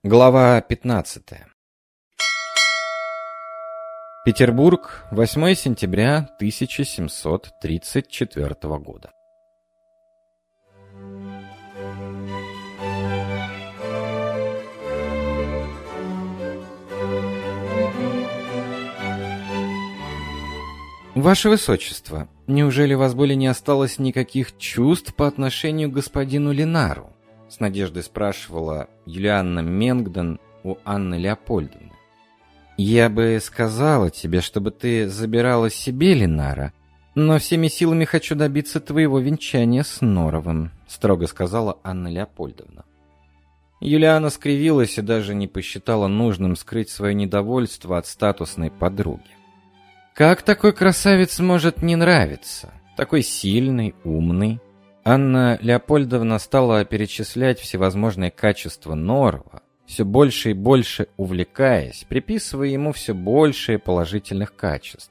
Глава 15. Петербург, 8 сентября 1734 года. Ваше Высочество, неужели у вас более не осталось никаких чувств по отношению к господину Ленару? С надеждой спрашивала Юлианна Менгден у Анны Леопольдовны. Я бы сказала тебе, чтобы ты забирала себе Ленара, но всеми силами хочу добиться твоего венчания с Норовым, строго сказала Анна Леопольдовна. Юлианна скривилась и даже не посчитала нужным скрыть свое недовольство от статусной подруги. Как такой красавец может не нравиться? Такой сильный, умный. Анна Леопольдовна стала перечислять всевозможные качества Норова, все больше и больше увлекаясь, приписывая ему все больше положительных качеств.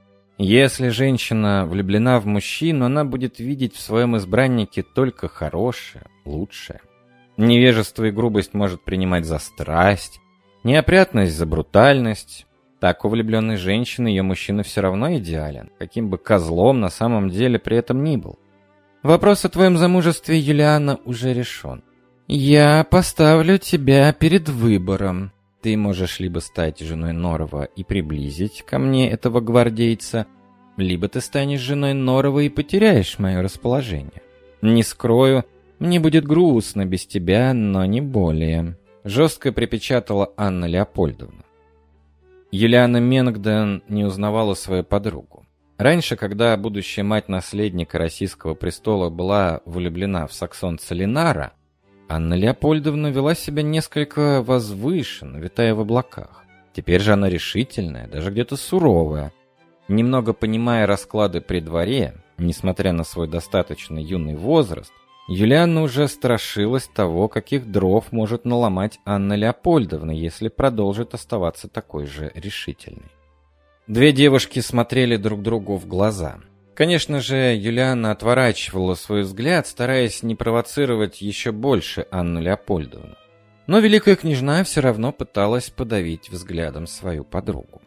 Если женщина влюблена в мужчину, она будет видеть в своем избраннике только хорошее, лучшее. Невежество и грубость может принимать за страсть, неопрятность за брутальность. Так у влюбленной женщины ее мужчина все равно идеален, каким бы козлом на самом деле при этом ни был. Вопрос о твоем замужестве, Юлианна, уже решен. Я поставлю тебя перед выбором. Ты можешь либо стать женой Норова и приблизить ко мне этого гвардейца, либо ты станешь женой Норова и потеряешь мое расположение. Не скрою, мне будет грустно без тебя, но не более. Жестко припечатала Анна Леопольдовна. Юлианна Менгден не узнавала свою подругу. Раньше, когда будущая мать наследника российского престола была влюблена в саксонца Ленара, Анна Леопольдовна вела себя несколько возвышенно, витая в облаках. Теперь же она решительная, даже где-то суровая. Немного понимая расклады при дворе, несмотря на свой достаточно юный возраст, Юлианна уже страшилась того, каких дров может наломать Анна Леопольдовна, если продолжит оставаться такой же решительной. Две девушки смотрели друг другу в глаза. Конечно же, Юлианна отворачивала свой взгляд, стараясь не провоцировать еще больше Анну Леопольдовну. Но великая княжна все равно пыталась подавить взглядом свою подругу.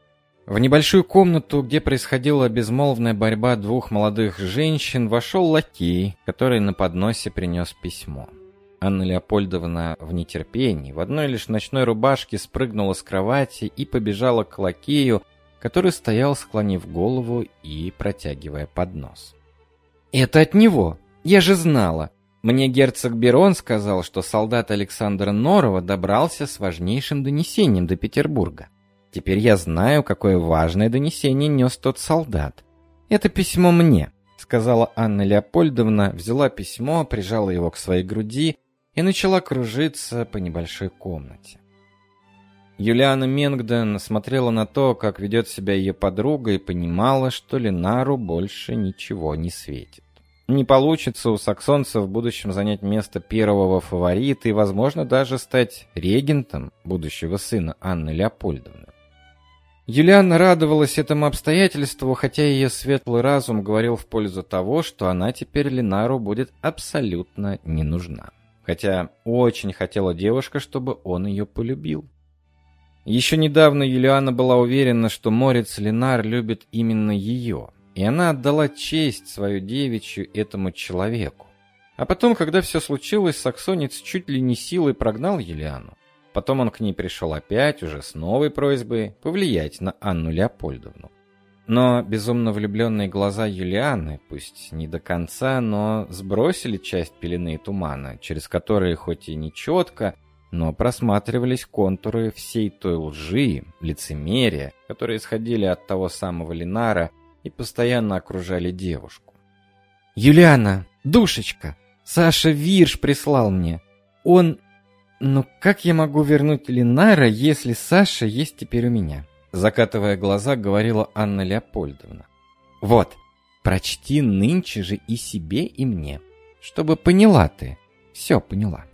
В небольшую комнату, где происходила безмолвная борьба двух молодых женщин, вошел лакей, который на подносе принес письмо. Анна Леопольдовна в нетерпении, в одной лишь ночной рубашке спрыгнула с кровати и побежала к лакею, который стоял, склонив голову и протягивая поднос. «Это от него! Я же знала! Мне герцог Берон сказал, что солдат Александра Норова добрался с важнейшим донесением до Петербурга. Теперь я знаю, какое важное донесение нес тот солдат. Это письмо мне», — сказала Анна Леопольдовна, взяла письмо, прижала его к своей груди и начала кружиться по небольшой комнате. Юлианна Менгден смотрела на то, как ведет себя ее подруга, и понимала, что Ленару больше ничего не светит. Не получится у саксонцев в будущем занять место первого фаворита и, возможно, даже стать регентом будущего сына Анны Леопольдовны. Юлианна радовалась этому обстоятельству, хотя ее светлый разум говорил в пользу того, что она теперь Ленару будет абсолютно не нужна. Хотя очень хотела девушка, чтобы он ее полюбил. Еще недавно Юлианна была уверена, что Морец Ленар любит именно ее, и она отдала честь свою девичью этому человеку. А потом, когда все случилось, саксонец чуть ли не силой прогнал Юлианну. Потом он к ней пришел опять, уже с новой просьбой повлиять на Анну Леопольдовну. Но безумно влюбленные глаза Юлианны, пусть не до конца, но сбросили часть пелены и тумана, через которые хоть и не четко, но просматривались контуры всей той лжи, лицемерия, которые исходили от того самого Ленара и постоянно окружали девушку. «Юлианна, душечка, Саша Вирш прислал мне. Он... Ну как я могу вернуть Ленара, если Саша есть теперь у меня?» Закатывая глаза, говорила Анна Леопольдовна. «Вот, прочти нынче же и себе, и мне, чтобы поняла ты, все поняла».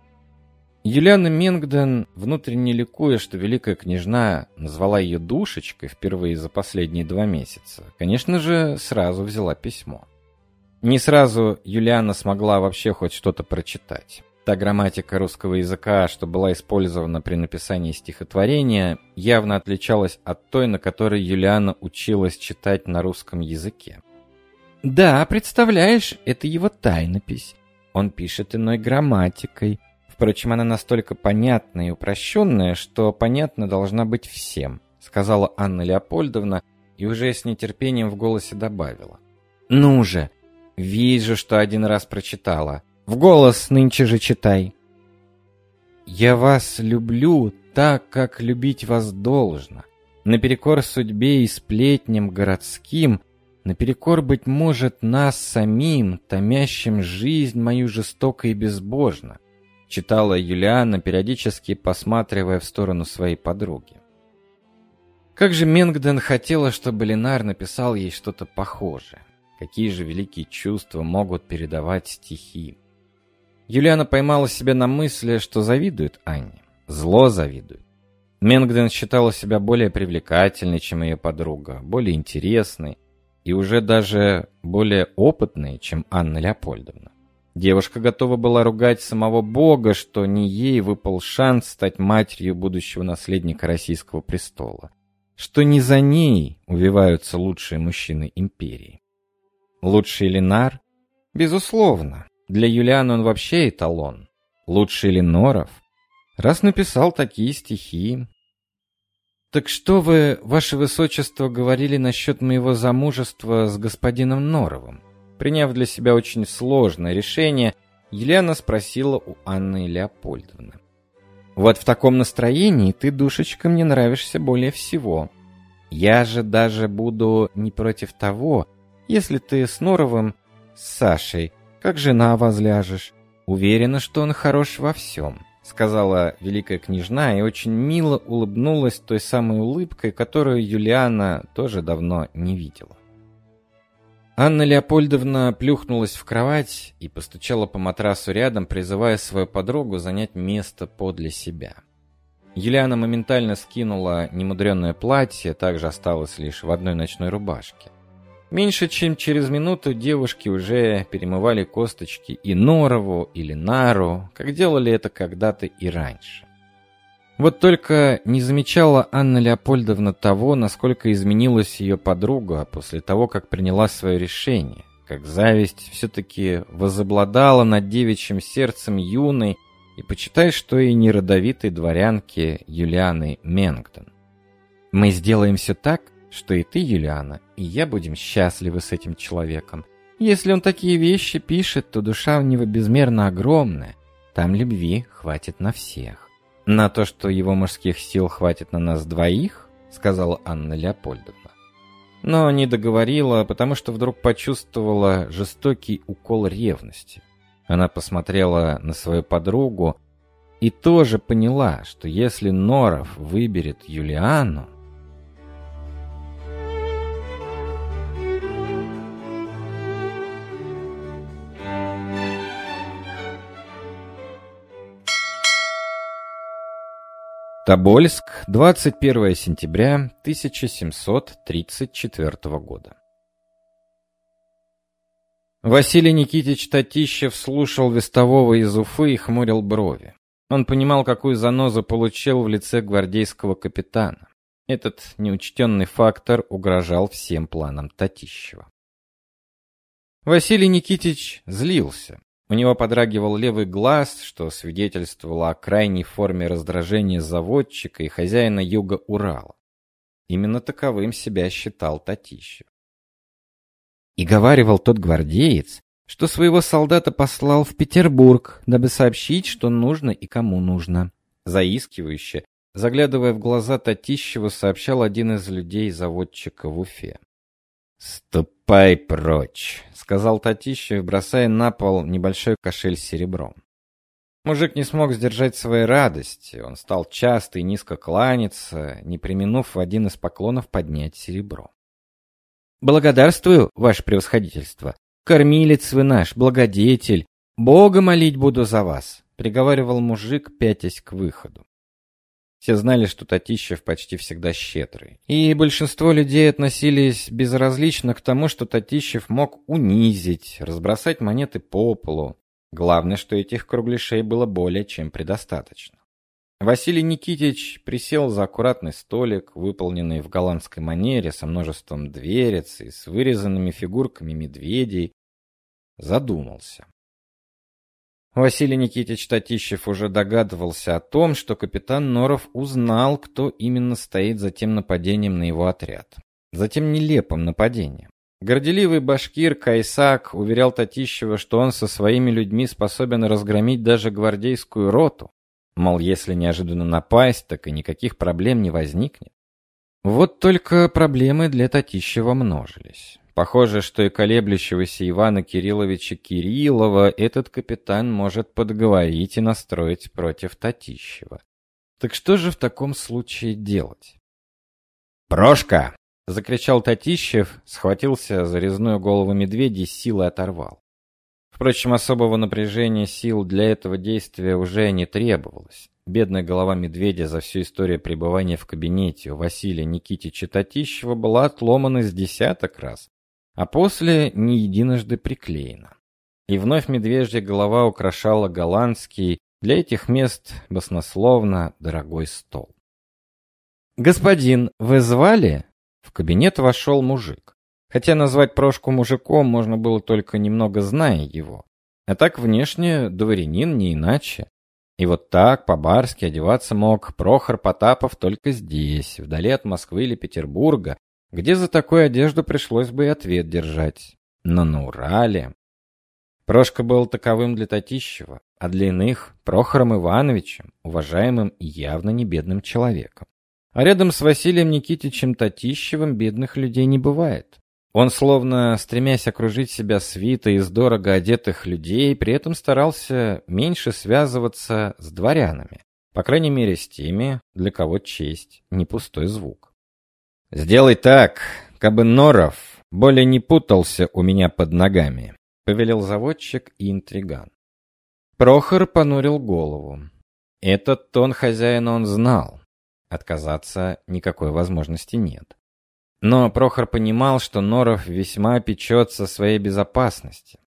Юлианна Менгден, внутренне ликуя, что великая княжна назвала ее душечкой впервые за последние 2 месяца, конечно же, сразу взяла письмо. Не сразу Юлианна смогла вообще хоть что-то прочитать. Та грамматика русского языка, что была использована при написании стихотворения, явно отличалась от той, на которой Юлиана училась читать на русском языке. Да, представляешь, это его тайнопись. Он пишет иной грамматикой. Впрочем, она настолько понятная и упрощенная, что понятна должна быть всем, сказала Анна Леопольдовна и уже с нетерпением в голосе добавила. Ну же, вижу, что один раз прочитала. В голос нынче же читай. Я вас люблю так, как любить вас должно. Наперекор судьбе и сплетням городским, наперекор, быть может, нас самим, томящим жизнь мою жестоко и безбожно, читала Юлиана, периодически посматривая в сторону своей подруги. Как же Менгден хотела, чтобы Ленар написал ей что-то похожее. Какие же великие чувства могут передавать стихи. Юлиана поймала себя на мысли, что завидует Анне. Зло завидует. Менгден считала себя более привлекательной, чем ее подруга, более интересной и уже даже более опытной, чем Анна Леопольдовна. Девушка готова была ругать самого Бога, что не ей выпал шанс стать матерью будущего наследника российского престола, что не за ней увиваются лучшие мужчины империи. Лучший Ленар? Безусловно. Для Юлианы он вообще эталон. Лучший Леноров? Раз написал такие стихи. Так что вы, ваше высочество, говорили насчет моего замужества с господином Норовым? Приняв для себя очень сложное решение, Юлиана спросила у Анны Леопольдовны. Вот в таком настроении ты, душечка, мне нравишься более всего. Я же даже буду не против того, если ты с Норовым, с Сашей, как жена возляжешь. Уверена, что он хорош во всем, сказала великая княжна и очень мило улыбнулась той самой улыбкой, которую Юлиана тоже давно не видела. Анна Леопольдовна плюхнулась в кровать и постучала по матрасу рядом, призывая свою подругу занять место подле себя. Юлиана моментально скинула немудрёное платье, также осталась лишь в одной ночной рубашке. Меньше чем через минуту девушки уже перемывали косточки и Норову, и Ленару, как делали это когда-то и раньше. Вот только не замечала Анна Леопольдовна того, насколько изменилась ее подруга после того, как приняла свое решение, как зависть все-таки возобладала над девичьим сердцем юной и, почитай, что и не родовитой дворянки Юлианы Менгден. «Мы сделаем все так, что и ты, Юлиана, и я будем счастливы с этим человеком. Если он такие вещи пишет, то душа у него безмерно огромная. Там любви хватит на всех. На то, что его мужских сил хватит на нас двоих, сказала Анна Леопольдовна. Но не договорила, потому что вдруг почувствовала жестокий укол ревности. Она посмотрела на свою подругу и тоже поняла, что если Норов выберет Юлиану, Тобольск, 21 сентября 1734 года. Василий Никитич Татищев слушал вестового из Уфы и хмурил брови. Он понимал, какую занозу получил в лице гвардейского капитана. Этот неучтенный фактор угрожал всем планам Татищева. Василий Никитич злился. У него подрагивал левый глаз, что свидетельствовало о крайней форме раздражения заводчика и хозяина юга Урала. Именно таковым себя считал Татищев. И говаривал тот гвардеец, что своего солдата послал в Петербург, дабы сообщить, что нужно и кому нужно. Заискивающе, заглядывая в глаза Татищеву, сообщал один из людей заводчика в Уфе. «Ступай прочь», — сказал Татищев, бросая на пол небольшой кошель с серебром. Мужик не смог сдержать своей радости. Он стал часто и низко кланяться, не преминув в один из поклонов поднять серебро. «Благодарствую, ваше превосходительство. Кормилец вы наш, благодетель. Бога молить буду за вас», — приговаривал мужик, пятясь к выходу. Все знали, что Татищев почти всегда щедрый. И большинство людей относились безразлично к тому, что Татищев мог унизить, разбросать монеты по полу. Главное, что этих кругляшей было более чем предостаточно. Василий Никитич присел за аккуратный столик, выполненный в голландской манере, со множеством дверец и с вырезанными фигурками медведей. Задумался. Василий Никитич Татищев уже догадывался о том, что капитан Норов узнал, кто именно стоит за тем нападением на его отряд. За тем нелепым нападением. Горделивый башкир Кайсак уверял Татищева, что он со своими людьми способен разгромить даже гвардейскую роту. Мол, если неожиданно напасть, так и никаких проблем не возникнет. Вот только проблемы для Татищева множились. Похоже, что и колеблющегося Ивана Кирилловича Кириллова этот капитан может подговорить и настроить против Татищева. Так что же в таком случае делать? «Прошка!» — закричал Татищев, схватился за резную голову медведя и с силой оторвал. Впрочем, особого напряжения сил для этого действия уже не требовалось. Бедная голова медведя за всю историю пребывания в кабинете у Василия Никитича Татищева была отломана с десяток раз, а после не единожды приклеена. И вновь медвежья голова украшала голландский, для этих мест баснословно дорогой стол. «Господин, вы звали?» В кабинет вошел мужик. Хотя назвать Прошку мужиком можно было только немного зная его. А так внешне дворянин не иначе. И вот так по-барски одеваться мог Прохор Потапов только здесь, вдали от Москвы или Петербурга, где за такую одежду пришлось бы и ответ держать. Но на Урале... Прошка был таковым для Татищева, а для иных — Прохором Ивановичем, уважаемым и явно не бедным человеком. А рядом с Василием Никитичем Татищевым бедных людей не бывает. Он, словно стремясь окружить себя свитой из дорого одетых людей, при этом старался меньше связываться с дворянами, по крайней мере с теми, для кого честь не пустой звук. «Сделай так, кабы Норов более не путался у меня под ногами», — повелел заводчик и интриган. Прохор понурил голову. Этот тон хозяина он знал. Отказаться никакой возможности нет. Но Прохор понимал, что Норов весьма печется о своей безопасности.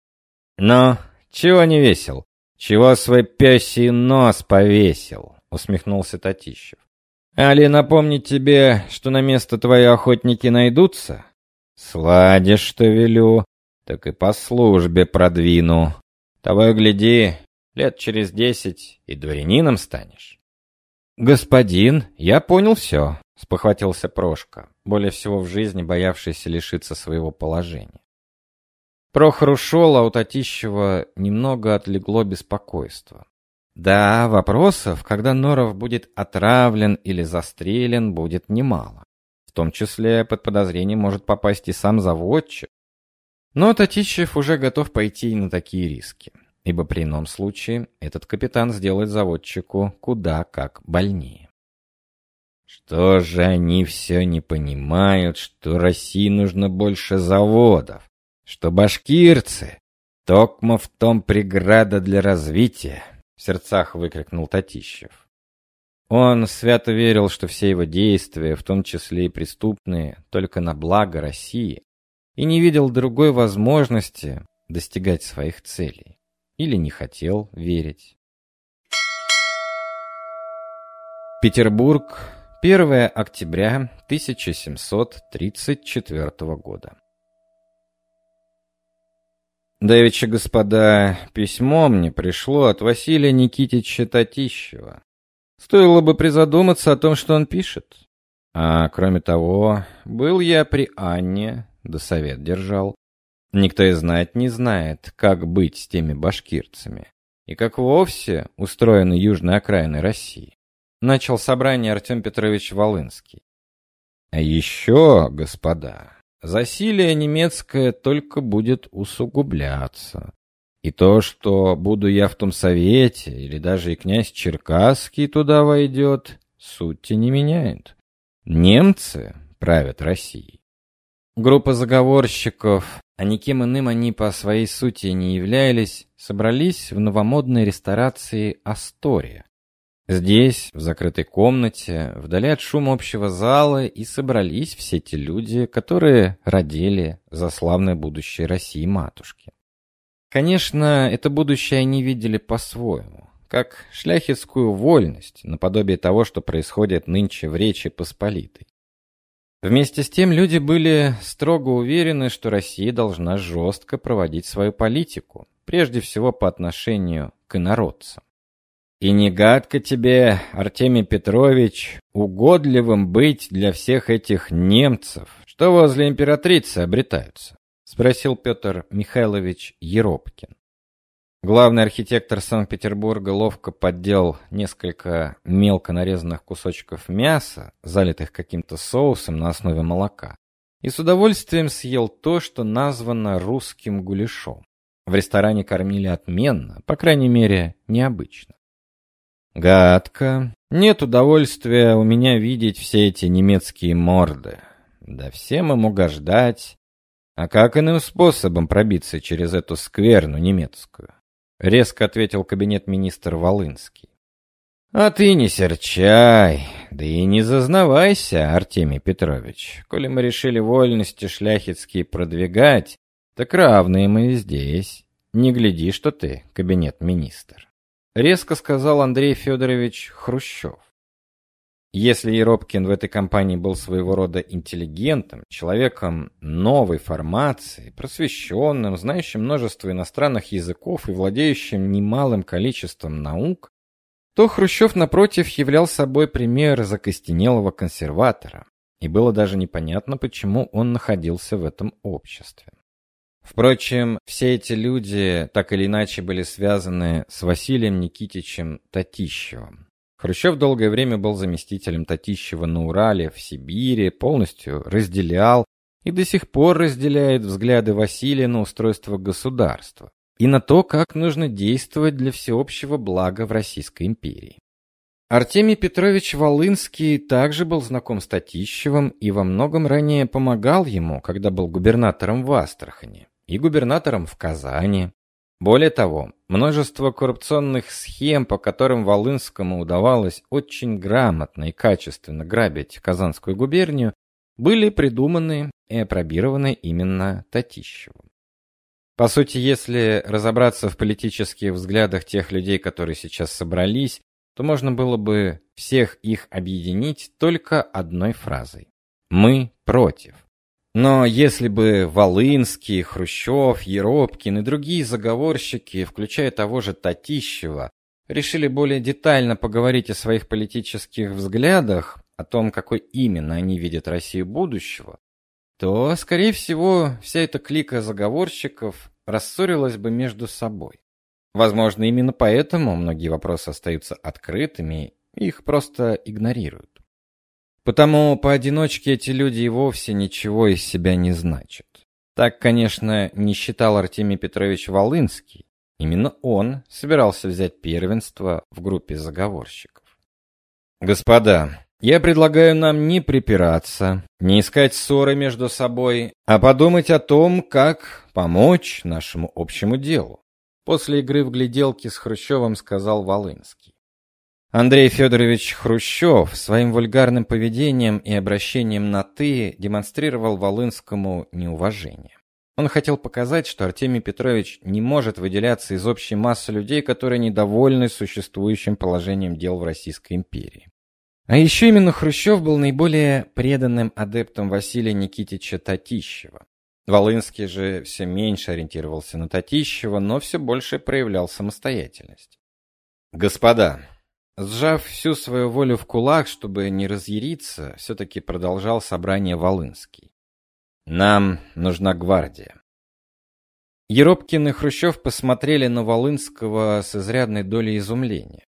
«Ну, чего не весел? Чего свой пёсий нос повесил?» — усмехнулся Татищев. «Али напомнить тебе, что на место твои охотники найдутся? Сладишь, что велю, так и по службе продвину. Того и гляди, лет через 10 и дворянином станешь». «Господин, я понял все», — спохватился Прошка, более всего в жизни боявшийся лишиться своего положения. Прохор ушел, а у Татищева немного отлегло беспокойство. Да, вопросов, когда Норов будет отравлен или застрелен, будет немало. В том числе под подозрение может попасть и сам заводчик. Но Татищев уже готов пойти и на такие риски, ибо при ином случае этот капитан сделает заводчику куда как больнее. Что же они все не понимают, что России нужно больше заводов, что башкирцы — токмо в том преграда для развития, — в сердцах выкрикнул Татищев. Он свято верил, что все его действия, в том числе и преступные, только на благо России, и не видел другой возможности достигать своих целей. Или не хотел верить. Петербург, 1 октября 1734 года. Давеча, господа, письмо мне пришло от Василия Никитича Татищева. Стоило бы призадуматься о том, что он пишет. А кроме того, был я при Анне, да совет держал. Никто и знать не знает, как быть с теми башкирцами, и как вовсе устроены южные окраины России. Начал собрание Артем Петрович Волынский. А еще, господа, засилие немецкое только будет усугубляться. И то, что буду я в том совете, или даже и князь Черкасский туда войдет, сути не меняет. Немцы правят Россией. Группа заговорщиков, а никем иным они по своей сути не являлись, собрались в новомодной ресторации «Астория». Здесь, в закрытой комнате, вдали от шума общего зала, и собрались все те люди, которые родили за славное будущее России матушки. Конечно, это будущее они видели по-своему, как шляхетскую вольность, наподобие того, что происходит нынче в Речи Посполитой. Вместе с тем люди были строго уверены, что Россия должна жестко проводить свою политику, прежде всего по отношению к инородцам. «И не гадко тебе, Артемий Петрович, угодливым быть для всех этих немцев, что возле императрицы обретаются?» — спросил Петр Михайлович Еропкин. Главный архитектор Санкт-Петербурга ловко поддел несколько мелко нарезанных кусочков мяса, залитых каким-то соусом на основе молока, и с удовольствием съел то, что названо русским гуляшом. В ресторане кормили отменно, по крайней мере, необычно. «Гадко. Нет удовольствия у меня видеть все эти немецкие морды. Да всем им угождать. А как иным способом пробиться через эту скверну немецкую?» — резко ответил кабинет-министр Волынский. «А ты не серчай, да и не зазнавайся, Артемий Петрович. Коли мы решили вольности шляхетские продвигать, так равные мы и здесь. Не гляди, что ты кабинет-министр», — резко сказал Андрей Федорович Хрущев. Если Еропкин в этой компании был своего рода интеллигентом, человеком новой формации, просвещенным, знающим множество иностранных языков и владеющим немалым количеством наук, то Хрущев, напротив, являл собой пример закостенелого консерватора, и было даже непонятно, почему он находился в этом обществе. Впрочем, все эти люди так или иначе были связаны с Василием Никитичем Татищевым. Хрущев долгое время был заместителем Татищева на Урале, в Сибири, полностью разделял и до сих пор разделяет взгляды Василия на устройство государства и на то, как нужно действовать для всеобщего блага в Российской империи. Артемий Петрович Волынский также был знаком с Татищевым и во многом ранее помогал ему, когда был губернатором в Астрахани и губернатором в Казани. Более того, множество коррупционных схем, по которым Волынскому удавалось очень грамотно и качественно грабить Казанскую губернию, были придуманы и апробированы именно Татищевым. По сути, если разобраться в политических взглядах тех людей, которые сейчас собрались, то можно было бы всех их объединить только одной фразой: «Мы против». Но если бы Волынский, Хрущев, Еропкин и другие заговорщики, включая того же Татищева, решили более детально поговорить о своих политических взглядах, о том, какой именно они видят Россию будущего, то, скорее всего, вся эта клика заговорщиков рассорилась бы между собой. Возможно, именно поэтому многие вопросы остаются открытыми, и их просто игнорируют. Потому поодиночке эти люди и вовсе ничего из себя не значат. Так, конечно, не считал Артемий Петрович Волынский. Именно он собирался взять первенство в группе заговорщиков. «Господа, я предлагаю нам не припираться, не искать ссоры между собой, а подумать о том, как помочь нашему общему делу», — после игры в гляделки с Хрущевым сказал Волынский. Андрей Федорович Хрущев своим вульгарным поведением и обращением на «ты» демонстрировал Волынскому неуважение. Он хотел показать, что Артемий Петрович не может выделяться из общей массы людей, которые недовольны существующим положением дел в Российской империи. А еще именно Хрущев был наиболее преданным адептом Василия Никитича Татищева. Волынский же все меньше ориентировался на Татищева, но все больше проявлял самостоятельность. «Господа», сжав всю свою волю в кулак, чтобы не разъяриться, все-таки продолжал собрание Волынский. «Нам нужна гвардия». Еропкин и Хрущев посмотрели на Волынского с изрядной долей изумления.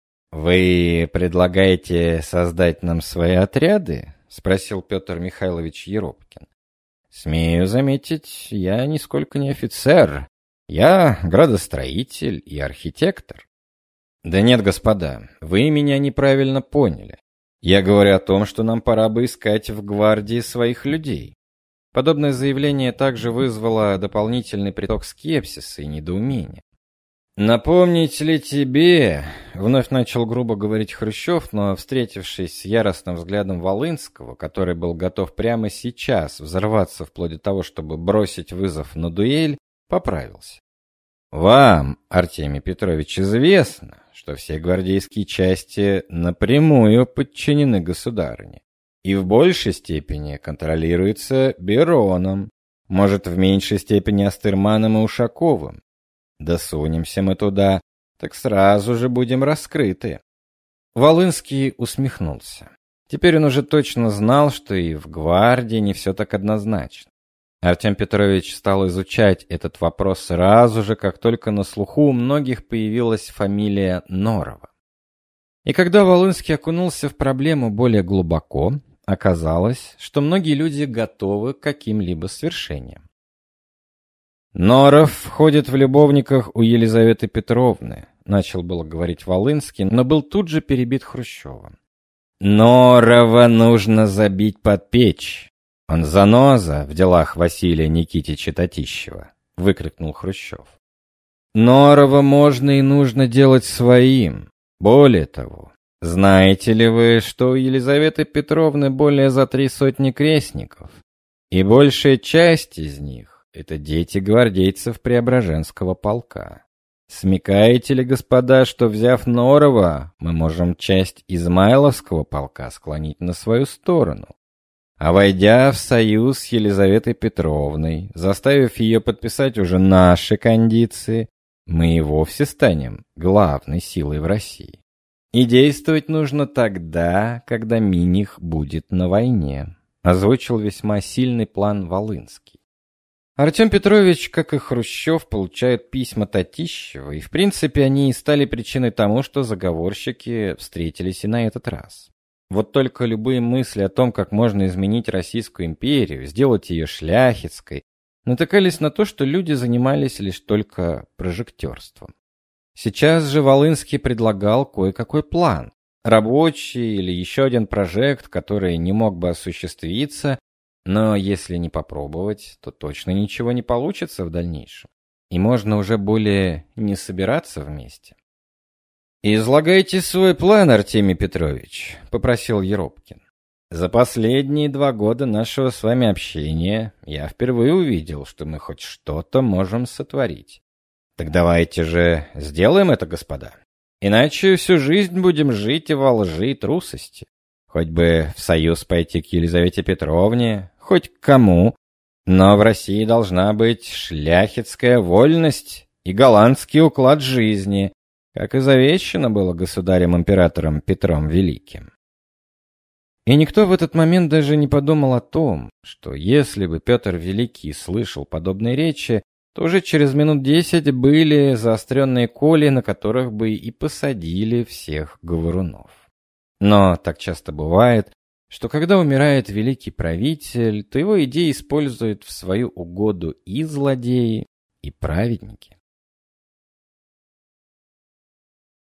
«Вы предлагаете создать нам свои отряды?» — спросил Петр Михайлович Еропкин. «Смею заметить, я нисколько не офицер. Я градостроитель и архитектор». «Да нет, господа, вы меня неправильно поняли. Я говорю о том, что нам пора бы искать в гвардии своих людей». Подобное заявление также вызвало дополнительный приток скепсиса и недоумения. «Напомнить ли тебе?» — вновь начал грубо говорить Хрущев, но, встретившись с яростным взглядом Волынского, который был готов прямо сейчас взорваться вплоть до того, чтобы бросить вызов на дуэль, поправился. Вам, Артемий Петрович, известно, что все гвардейские части напрямую подчинены государыне и в большей степени контролируются Бероном, может, в меньшей степени Астырманом и Ушаковым. Досунемся мы туда, так сразу же будем раскрыты. Волынский усмехнулся. Теперь он уже точно знал, что и в гвардии не все так однозначно. Артем Петрович стал изучать этот вопрос сразу же, как только на слуху у многих появилась фамилия Норова. И когда Волынский окунулся в проблему более глубоко, оказалось, что многие люди готовы к каким-либо свершениям. «Норов входит в любовниках у Елизаветы Петровны», — начал было говорить Волынский, но был тут же перебит Хрущевым. «Норова нужно забить под печь. Он заноза в делах Василия Никитича Татищева», — выкрикнул Хрущев. «Норова можно и нужно делать своим. Более того, знаете ли вы, что у Елизаветы Петровны более за 300 крестников, и большая часть из них — это дети гвардейцев Преображенского полка? Смекаете ли, господа, что, взяв Норова, мы можем часть Измайловского полка склонить на свою сторону? А войдя в союз с Елизаветой Петровной, заставив ее подписать уже наши кондиции, мы и вовсе станем главной силой в России. И действовать нужно тогда, когда Миних будет на войне», — озвучил весьма сильный план Волынский. Артем Петрович, как и Хрущев, получают письма Татищева, и в принципе они и стали причиной тому, что заговорщики встретились и на этот раз. Вот только любые мысли о том, как можно изменить Российскую империю, сделать ее шляхетской, натыкались на то, что люди занимались лишь только прожектерством. Сейчас же Волынский предлагал кое-какой план, рабочий или еще один прожект, который не мог бы осуществиться, но если не попробовать, то точно ничего не получится в дальнейшем, и можно уже более не собираться вместе. «Излагайте свой план, Артемий Петрович», — попросил Еропкин. «За последние 2 года нашего с вами общения я впервые увидел, что мы хоть что-то можем сотворить. Так давайте же сделаем это, господа. Иначе всю жизнь будем жить во лжи и трусости. Хоть бы в союз пойти к Елизавете Петровне, хоть к кому, но в России должна быть шляхетская вольность и голландский уклад жизни, как и завещано было государем-императором Петром Великим». И никто в этот момент даже не подумал о том, что если бы Петр Великий слышал подобные речи, то уже через минут 10 были заостренные коли, на которых бы и посадили всех говорунов. Но так часто бывает, что когда умирает великий правитель, то его идеи используют в свою угоду и злодеи, и праведники.